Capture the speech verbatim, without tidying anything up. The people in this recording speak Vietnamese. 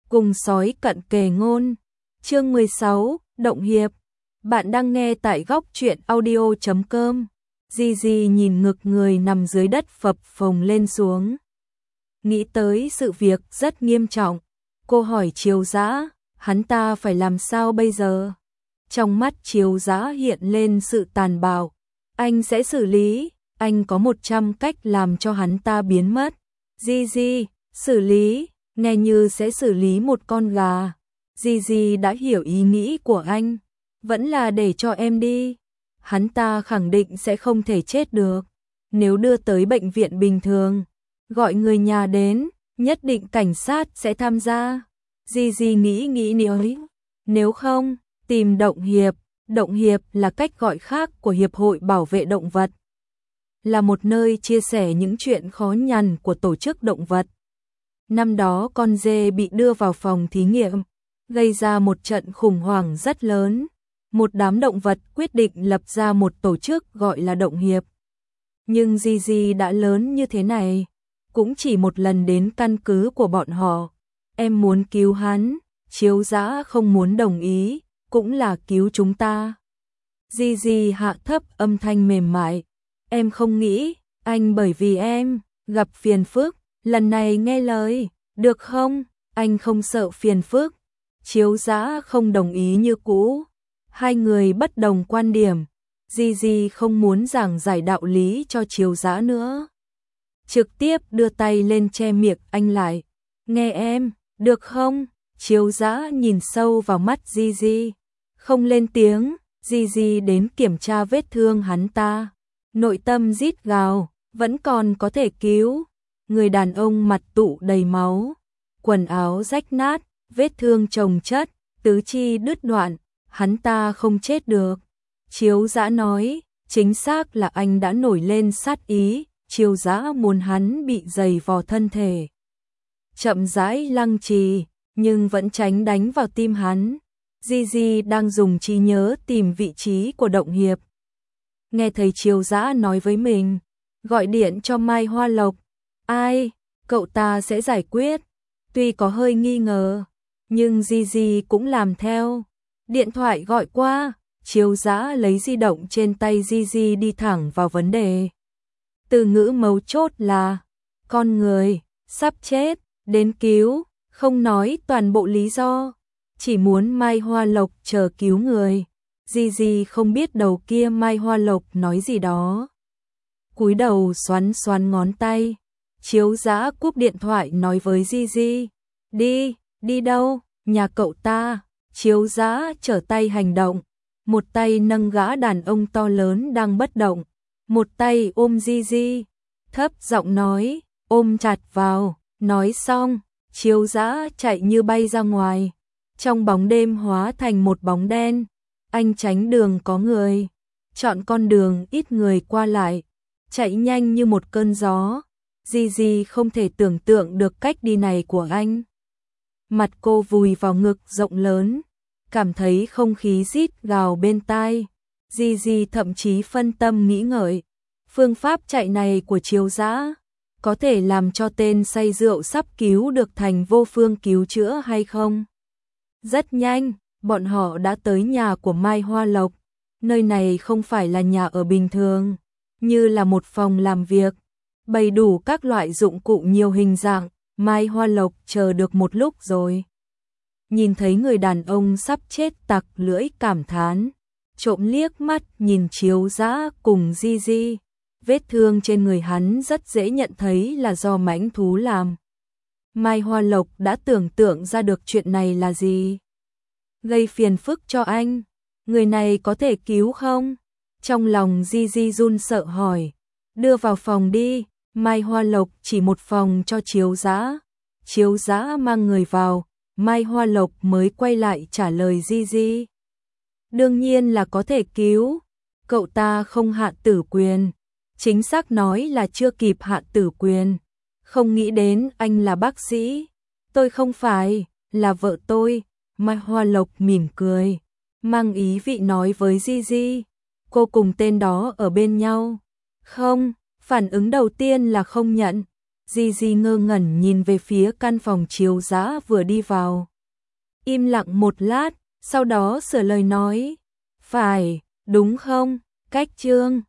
cùng sói cận kề ngôn. Chương mười sáu, Động Hiệp. Bạn đang nghe tại góc truyện audio chấm com. Gigi nhìn ngực người nằm dưới đất phập phồng lên xuống. Nghĩ tới sự việc rất nghiêm trọng, cô hỏi Chiếu Dã, hắn ta phải làm sao bây giờ? Trong mắt Chiếu Dã hiện lên sự tàn bạo. Anh sẽ xử lý, anh có một trăm cách làm cho hắn ta biến mất. Gigi, xử lý, nghe như sẽ xử lý một con gà. Gigi đã hiểu ý nghĩ của anh, vẫn là để cho em đi. Hắn ta khẳng định sẽ không thể chết được. Nếu đưa tới bệnh viện bình thường, gọi người nhà đến, nhất định cảnh sát sẽ tham gia. Gigi nghĩ nghĩ nói, nếu không, tìm Động Hiệp. Động Hiệp là cách gọi khác của Hiệp hội Bảo vệ Động vật, là một nơi chia sẻ những chuyện khó nhằn của tổ chức động vật. Năm đó con dê bị đưa vào phòng thí nghiệm, gây ra một trận khủng hoảng rất lớn. Một đám động vật quyết định lập ra một tổ chức gọi là Động Hiệp. Nhưng Gigi đã lớn như thế này, cũng chỉ một lần đến căn cứ của bọn họ. Em muốn cứu hắn, Chiếu Dã không muốn đồng ý, cũng là cứu chúng ta. Gigi hạ thấp âm thanh mềm mại. Em không nghĩ, anh bởi vì em gặp phiền phức, lần này nghe lời, được không? Anh không sợ phiền phức. Chiếu Dã không đồng ý như cũ. Hai người bất đồng quan điểm. Gigi không muốn giảng giải đạo lý cho Chiếu Dã nữa, trực tiếp đưa tay lên che miệng anh lại. Nghe em, được không? Chiếu Dã nhìn sâu vào mắt Gigi, không lên tiếng. Gigi đến kiểm tra vết thương hắn ta, nội tâm rít gào, vẫn còn có thể cứu. Người đàn ông mặt tụ đầy máu, quần áo rách nát, vết thương chồng chất, tứ chi đứt đoạn, hắn ta không chết được. Chiếu Dã nói, chính xác là anh đã nổi lên sát ý. Chiếu Dã muốn hắn bị dày vò thân thể, chậm rãi lăng trì, nhưng vẫn tránh đánh vào tim hắn. Gigi đang dùng trí nhớ tìm vị trí của Động Hiệp. Nghe thấy Chiếu Dã nói với mình, gọi điện cho Mai Hoa Lộc. Ai, cậu ta sẽ giải quyết. Tuy có hơi nghi ngờ, nhưng Gigi cũng làm theo. Điện thoại gọi qua, Chiếu Dã lấy di động trên tay Gigi đi thẳng vào vấn đề. Từ ngữ mấu chốt là, con người, sắp chết, đến cứu, không nói toàn bộ lý do. Chỉ muốn Mai Hoa Lộc chờ cứu người. Gigi không biết đầu kia Mai Hoa Lộc nói gì đó. Cúi đầu xoắn xoắn ngón tay. Chiếu Dã cúp điện thoại nói với Gigi. Đi, đi đâu? Nhà cậu ta. Chiếu Dã trở tay hành động. Một tay nâng gã đàn ông to lớn đang bất động. Một tay ôm Gigi. Thấp giọng nói, ôm chặt vào. Nói xong, Chiếu Dã chạy như bay ra ngoài. Trong bóng đêm hóa thành một bóng đen. Anh tránh đường có người, chọn con đường ít người qua lại, chạy nhanh như một cơn gió. Gigi không thể tưởng tượng được cách đi này của anh. Mặt cô vùi vào ngực rộng lớn, cảm thấy không khí rít gào bên tai. Gigi thậm chí phân tâm nghĩ ngợi, phương pháp chạy này của Chiếu Dã có thể làm cho tên say rượu sắp cứu được thành vô phương cứu chữa hay không? Rất nhanh, bọn họ đã tới nhà của Mai Hoa Lộc. Nơi này không phải là nhà ở bình thường, như là một phòng làm việc, bày đủ các loại dụng cụ nhiều hình dạng. Mai Hoa Lộc chờ được một lúc rồi, nhìn thấy người đàn ông sắp chết tặc lưỡi cảm thán, trộm liếc mắt nhìn Chiếu Dã cùng Gigi. Vết thương trên người hắn rất dễ nhận thấy là do mãnh thú làm. Mai Hoa Lộc đã tưởng tượng ra được chuyện này là gì. Gây phiền phức cho anh, người này có thể cứu không? Trong lòng Gigi run sợ hỏi. Đưa vào phòng đi. Mai Hoa Lộc chỉ một phòng cho Chiếu Dã. Chiếu Dã mang người vào, Mai Hoa Lộc mới quay lại trả lời Gigi. Đương nhiên là có thể cứu. Cậu ta không hạ tử quyền. Chính xác nói là chưa kịp hạ tử quyền. Không nghĩ đến anh là bác sĩ. Tôi không phải, là vợ tôi. Mai Hoa Lộc mỉm cười, mang ý vị nói với Gigi. Cô cùng tên đó ở bên nhau. Không, phản ứng đầu tiên là không nhận. Di Di ngơ ngẩn nhìn về phía căn phòng chiếu dã vừa đi vào. Im lặng một lát, sau đó sửa lời nói. Phải, đúng không, Cách Trương?